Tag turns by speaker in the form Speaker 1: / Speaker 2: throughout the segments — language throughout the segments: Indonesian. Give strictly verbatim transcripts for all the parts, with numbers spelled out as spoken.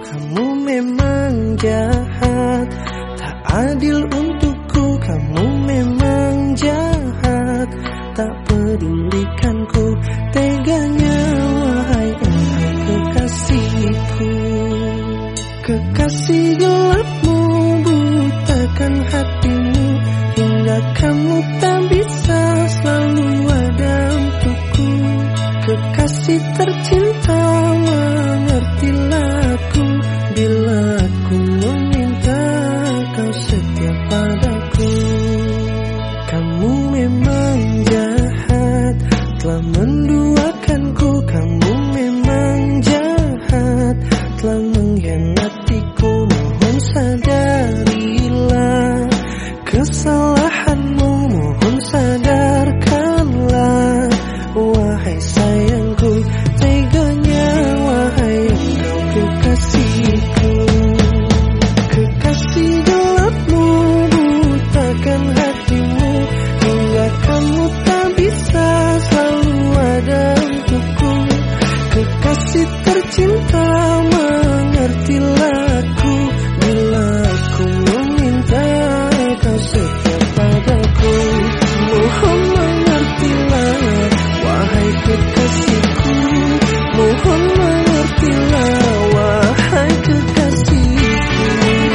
Speaker 1: kamu memang jahat. Tak adil untukku, kamu memang jahat. Tak pedulikanku, teganya wahai engkau kekasihku. Kekasih gelapmu butakan hatimu, hingga kamu tak bisa selalu ada untukku. Kekasih tercinta, mengertilah aku bila aku meminta kau setia padaku. Kamu memang jahat, telah menduakanku. Kamu memang jahat, telah mengkhianatiku. Mohon sadarilah kesalahanmu, mohon sadarkanlah wahai sayangku, teganya wahai engkau kekasihku. Kekasih gelapmu butakan hatimu, hingga kamu tak bisa selalu ada untukku. Kekasih tercinta, mengertilah aku bila aku meminta kau setia padaku. Mohon mengertilah wahai kekasihku, mohon mengertilah wahai kekasihku.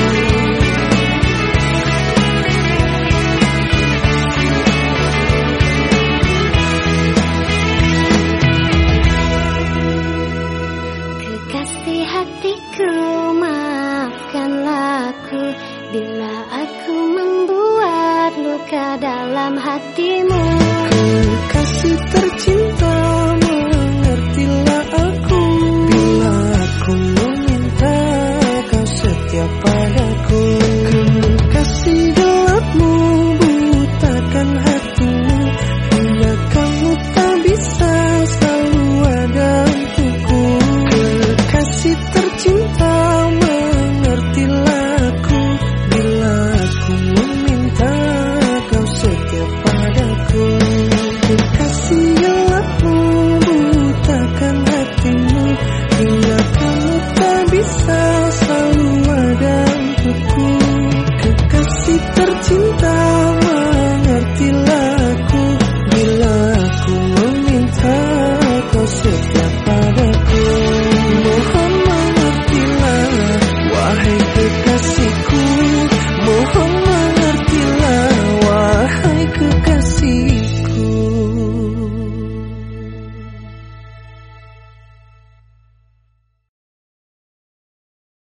Speaker 2: Kekasih hatiku, maafkanlah aku bila aku membuat luka dalam hatimu.
Speaker 1: Kekasih tercinta,